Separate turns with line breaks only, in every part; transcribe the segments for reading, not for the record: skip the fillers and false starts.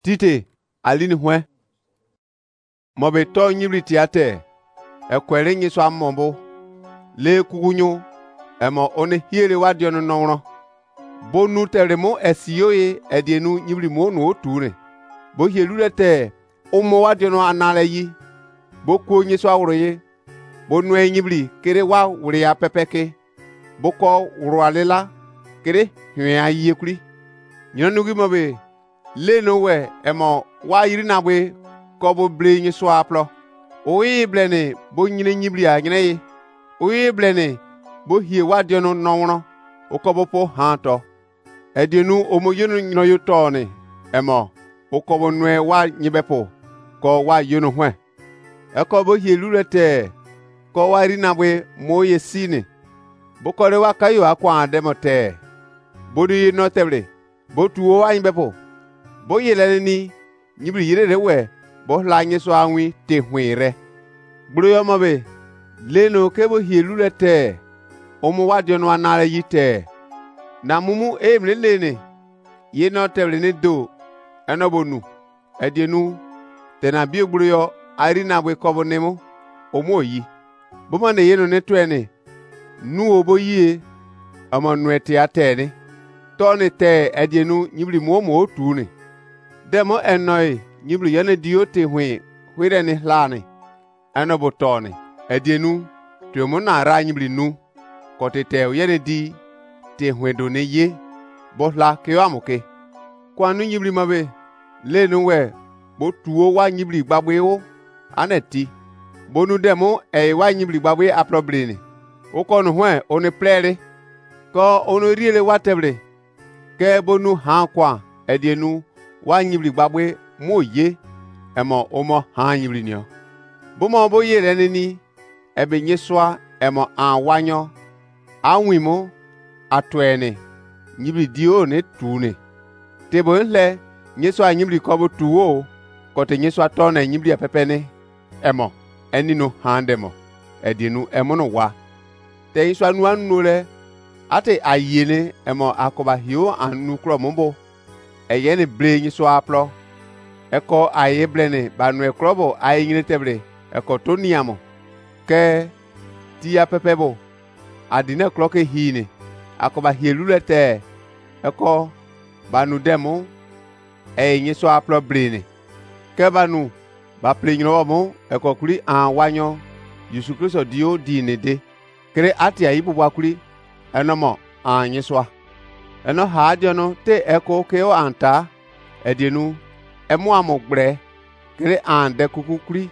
tite alini hwe mobe to nyibri tiate ekwere nyi so amombo le kugunyo emo one hiere wadio no nonro bonu teremo esioye edienu nyibri mo no ture bo hielulete omo wadio no anale yi bo ku nyi so awroye bonu enyibri kere wa wure ya pepeke boko wuro alela kere hwe ayi ekuri nyonugi mobe le no we emo wa yiri na bwe ko bo ble nyi so aplo oyi blene bo nyine nyibri a nyine yi oyi blene bo hie wadio no nonro okobo po hanto edienu omoyenu nyino yutone emo okobo nwe wa nyibepo ko wa yenu hwe ekobo hie lulete ko wa yiri na bwe moye sine bokore wa kayo akwa ademote bodu no tebre botuo wa nyibepo bo yelele ni nyibri yire rewe bo la nyi so anwi te hwere gburu yo mobe leno kebo hielulete omo wadio no anare yite na mumu emle lene ye no teble ne do enobonu edienu tena bi gburu yo ari na bwe kobo nemo omo yi bo mane ye no ne twene nu obo yie ama nwete atene tone te edienu nyibri mo otune demo enoi nyibri yene diote hwere ni hlane enobo tone edienu tumo na ra nyibri nu kotete yene di te hwedo ne ye bohla ke amoke kwanu nyibri mabe lenu we bo tuo wa nyibri gbagbe o aneti bonu demo wa nyibri gbagbe aproblene o kono hwe one plere ko ono riele watebre ke bonu ha kwa edienu wa nyibri gbagbe moye emo omo ha nyibri nyo bomo bo yere nini ebe nyeswa emo awanyo awimo atwene nyibri dio ne tune tebo nle nyeswa nyibri kobo tuwo kote nyeswa tone nyibri apepene emo enino handemo edienu emono wa te nyeswa nu anule ate ayene emo akoba hio anu kro mombo eyene bre nyeswa aplo eko aye blene banu ekrobo aye nyine tebre eko toniamo ke tia pepebo adine kloke hine akoba hielulete eko banu demo nyiso aplo brene ke banu ba plenyo mo eko kuri anwanyo Yesu Kristo dio dinede kere ati ayi bubwa kuri enomo anyiswa eno hadio no te eko keo anta edienu emu amogbre kere ande kukukuri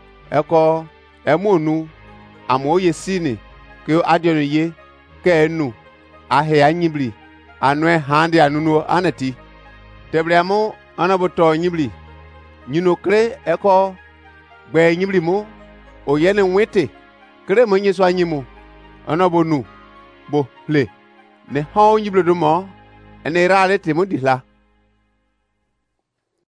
eko emonu amoye sini keo adio no ye ke enu ahe anyibli anwe handi anuno anati tebriamo anaboto nyibli nyino kre eko gbe nyibli mo oyene nwete kre mo nyiso anyimu anabonu bo le ne ha nyibli do mo ene rale te mo dihla